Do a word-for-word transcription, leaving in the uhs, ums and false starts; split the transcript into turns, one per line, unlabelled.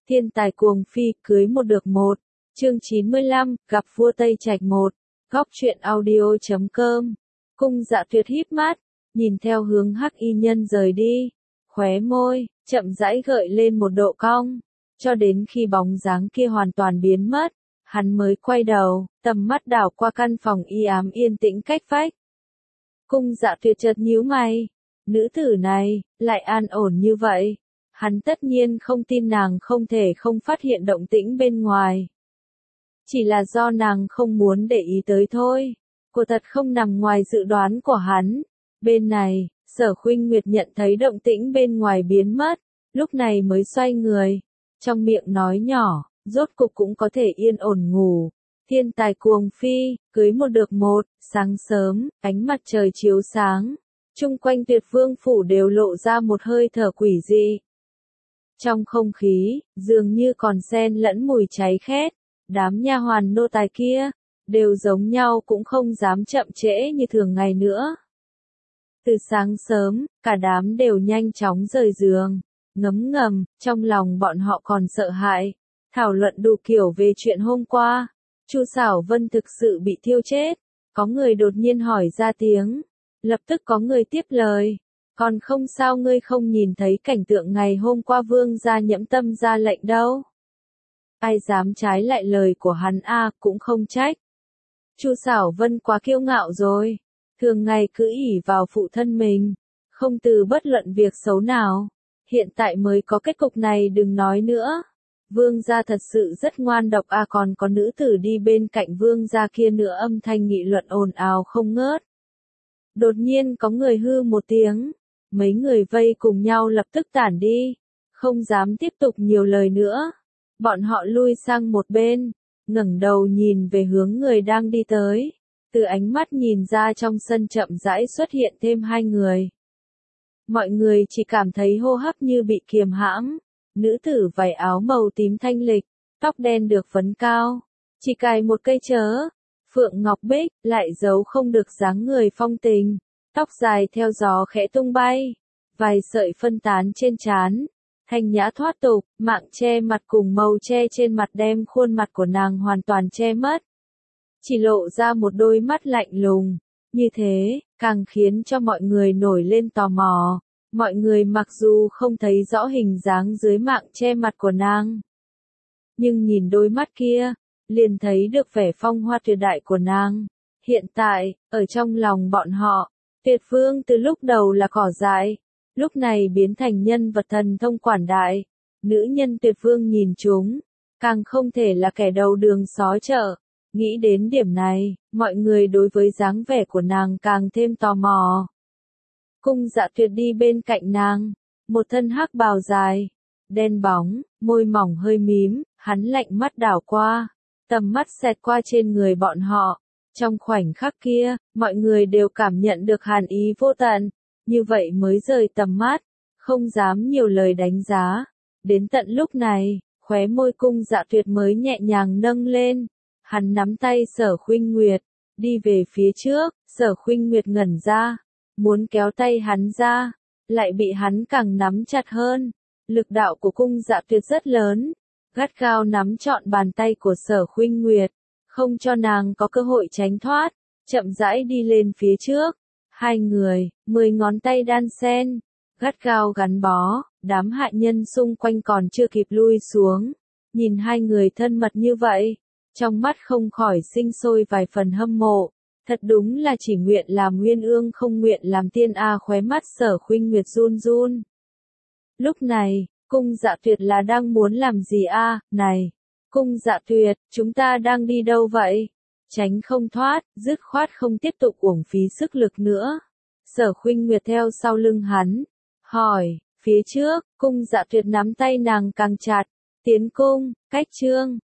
Thiên tài cuồng phi, cưới một được một. Chương chín mươi lăm, gặp vua Tây Trạch một. Góc truyện audio chấm com. Cung Dạ Tuyệt híp mắt, nhìn theo hướng Hắc Y Nhân rời đi, khóe môi chậm rãi gợi lên một độ cong, cho đến khi bóng dáng kia hoàn toàn biến mất, hắn mới quay đầu, tầm mắt đảo qua căn phòng y ám yên tĩnh cách vách. Cung Dạ Tuyệt chợt nhíu mày, nữ tử này lại an ổn như vậy, hắn tất nhiên không tin nàng không thể không phát hiện động tĩnh bên ngoài. Chỉ là do nàng không muốn để ý tới thôi, cô thật không nằm ngoài dự đoán của hắn. Bên này, Sở Khuynh Nguyệt nhận thấy động tĩnh bên ngoài biến mất, lúc này mới xoay người, trong miệng nói nhỏ, rốt cục cũng có thể yên ổn ngủ. Thiên tài cuồng phi, cưới một được một. Sáng sớm, ánh mặt trời chiếu sáng, chung quanh Tuyệt Vương phủ đều lộ ra một hơi thở quỷ dị. Trong không khí, dường như còn xen lẫn mùi cháy khét, đám nha hoàn nô tài kia đều giống nhau cũng không dám chậm trễ như thường ngày nữa. Từ sáng sớm, cả đám đều nhanh chóng rời giường, ngấm ngầm, trong lòng bọn họ còn sợ hãi, thảo luận đủ kiểu về chuyện hôm qua. Chu Sảo Vân thực sự bị thiêu chết, có người đột nhiên hỏi ra tiếng, lập tức có người tiếp lời, còn không sao ngươi không nhìn thấy cảnh tượng ngày hôm qua vương gia Nhẫm Tâm ra lệnh đâu. Ai dám trái lại lời của hắn a, cũng không trách. Chu Sảo Vân quá kiêu ngạo rồi, thường ngày cứ ỷ vào phụ thân mình, không từ bất luận việc xấu nào, hiện tại mới có kết cục này đừng nói nữa. Vương gia thật sự rất ngoan độc a, còn có nữ tử đi bên cạnh vương gia kia nữa, âm thanh nghị luận ồn ào không ngớt. Đột nhiên có người hư một tiếng, mấy người vây cùng nhau lập tức tản đi, không dám tiếp tục nhiều lời nữa. Bọn họ lui sang một bên, ngẩng đầu nhìn về hướng người đang đi tới, từ ánh mắt nhìn ra trong sân chậm rãi xuất hiện thêm hai người. Mọi người chỉ cảm thấy hô hấp như bị kiềm hãm. Nữ tử vải áo màu tím thanh lịch, tóc đen được phấn cao, chỉ cài một cây chớ, phượng ngọc bích, lại giấu không được dáng người phong tình, tóc dài theo gió khẽ tung bay, vài sợi phân tán trên trán, thanh nhã thoát tục, mạng che mặt cùng màu che trên mặt đem khuôn mặt của nàng hoàn toàn che mất. Chỉ lộ ra một đôi mắt lạnh lùng, như thế, càng khiến cho mọi người nổi lên tò mò. Mọi người mặc dù không thấy rõ hình dáng dưới mạng che mặt của nàng, nhưng nhìn đôi mắt kia, liền thấy được vẻ phong hoa tuyệt đại của nàng. Hiện tại, ở trong lòng bọn họ, Tuyệt Vương từ lúc đầu là cỏ dại, lúc này biến thành nhân vật thần thông quảng đại. Nữ nhân Tuyệt Vương nhìn chúng, càng không thể là kẻ đầu đường xó chợ. Nghĩ đến điểm này, mọi người đối với dáng vẻ của nàng càng thêm tò mò. Cung Dạ Tuyệt đi bên cạnh nàng, một thân hắc bào dài, đen bóng, môi mỏng hơi mím, hắn lạnh mắt đảo qua, tầm mắt xẹt qua trên người bọn họ. Trong khoảnh khắc kia, mọi người đều cảm nhận được hàn ý vô tận, như vậy mới rời tầm mắt, không dám nhiều lời đánh giá. Đến tận lúc này, khóe môi Cung Dạ Tuyệt mới nhẹ nhàng nâng lên, hắn nắm tay Sở Khuynh Nguyệt, đi về phía trước. Sở Khuynh Nguyệt ngẩn ra, muốn kéo tay hắn ra, lại bị hắn càng nắm chặt hơn. Lực đạo của Cung Dạ Tuyệt rất lớn, gắt gao nắm trọn bàn tay của Sở Khuynh Nguyệt, không cho nàng có cơ hội tránh thoát, chậm rãi đi lên phía trước. Hai người, mười ngón tay đan xen, gắt gao gắn bó, đám hạ nhân xung quanh còn chưa kịp lui xuống, nhìn hai người thân mật như vậy, trong mắt không khỏi sinh sôi vài phần hâm mộ. Thật đúng là chỉ nguyện làm nguyên ương không nguyện làm tiên a, khóe mắt Sở Khuynh Nguyệt run run. Lúc này, Cung Dạ Tuyệt là đang muốn làm gì a? Này, Cung Dạ Tuyệt, chúng ta đang đi đâu vậy? Tránh không thoát, dứt khoát không tiếp tục uổng phí sức lực nữa. Sở Khuynh Nguyệt theo sau lưng hắn, hỏi, phía trước. Cung Dạ Tuyệt nắm tay nàng càng chặt, tiến cung, cách trương,